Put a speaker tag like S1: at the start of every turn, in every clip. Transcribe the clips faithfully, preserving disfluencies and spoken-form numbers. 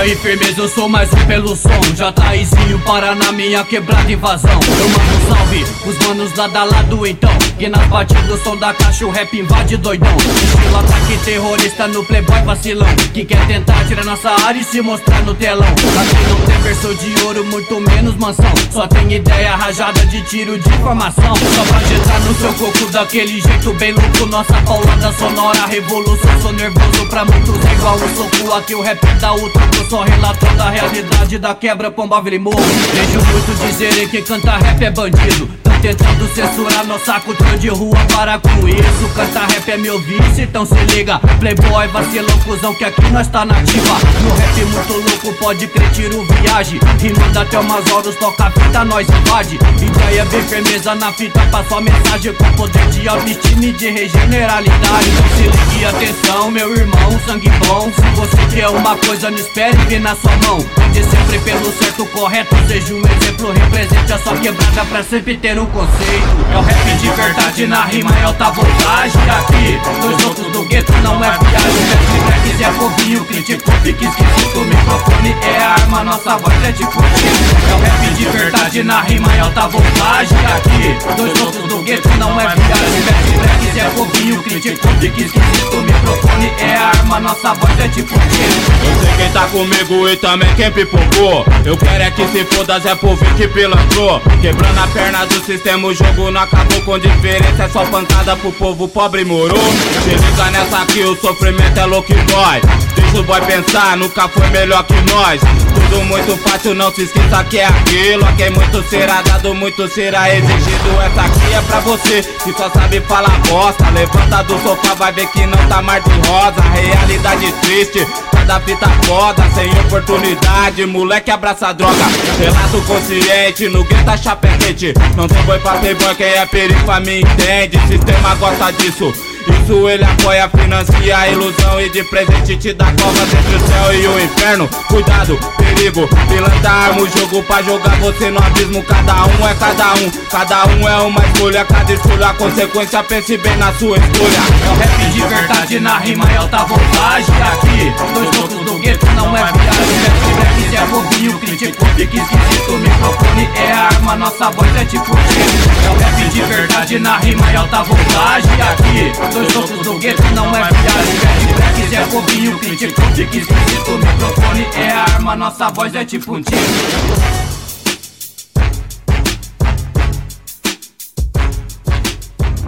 S1: aí, firmeza, eu sou mais um pelo som. Jaizinho para na minha quebrada invasão. Eu mando um salve, os manos lado a lado então, que nas batidas o som da caixa o rap invade doidão. Estilo ataque terrorista no playboy vacilão, que quer tentar tirar nossa área e se mostrar no telão. Aqui não tem versão de ouro, muito menos mansão. Só tem ideia rajada de tiro de informação. Só pra entrar no seu coco daquele jeito bem louco. Nossa paulada sonora, revolução. Sou nervoso pra muitos, é igual o soco. Aqui o rap dá o troco, só relatando a realidade da quebra, pomba, vira e morro. Vejo muito dizerem que cantar rap é bandido. Tão tentando censurar nossa cultura de rua, para com isso. Cantar rap é meu vício, então se liga. Playboy, vacilão, cuzão, que aqui nós tá nativa. No rap muito louco, pode crer, tiro viagem. Rimando até umas horas, toca a fita, nós invade. Ideia bem firmeza na fita, passou a mensagem com poder de autoestima e de regeneralidade. Então se ligue, atenção, meu irmão, sangue bom. Se você quer uma coisa, não espere vir na sua mão. Ande sempre pelo certo, correto, seja um exemplo. Represente a sua quebrada pra sempre ter um conceito. É o rap de verdade na rima, é alta voltagem. Aqui, dois loucos do gueto, não é viagem. Se quiser foguinho, criticou, fique esquisito. O microfone é a arma, nossa voz é tipo tiro. É o rap de verdade na rima, é alta voltagem. Aqui, dois loucos do gueto, não é viagem. Se quiser foguinho, criticou, fique esquisito. O microfone é a arma, nossa voz é tipo tiro.
S2: Eu sei quem tá comigo e também quem pipocou. Eu quero é que se foda, Zé Povo que pilantrou. Quebrando a perna do sistema, o jogo não acabou com diferença. É só pancada pro povo pobre e morou. Se liga nessa aqui, o sofrimento é louco e dói. Deixa o boy pensar, nunca foi melhor que nós. Tudo muito fácil, não se esqueça que é aquilo. Aqui é muito será dado, muito será exigido. Essa aqui é pra você que só sabe falar bosta. Levanta do sofá, vai ver que não tá mar de rosa. Realidade triste, cada fita foda, sem oportunidade, moleque abraça a droga. Relato consciente, no gueto a chapa é quente. Não tem boi pra ter boy, quem é perigo pra mim entende. Sistema gosta disso, isso ele apoia, financia a ilusão. E de presente te dá covas entre o céu e o inferno. Cuidado, perigo, pilantra arma o jogo pra jogar você no abismo. Cada um é cada um, cada um é uma escolha. Cada escolha a consequência, pense bem na sua escolha.
S1: É o rap de verdade na rima, é alta voltagem. Aqui, dois loucos do gueto, não é viagem. Se quiser foguinho, criticou, fique esquisito. O microfone é a arma, nossa voz é tipo tiro. É o rap de verdade na rima, é alta voltagem. Aqui, dois loucos do gueto, não é viagem. Se quiser foguinho, criticou, fique esquisito. O microfone é a arma, nossa voz é tipo um tiro.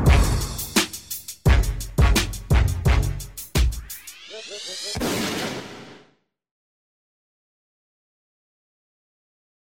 S3: Yeah.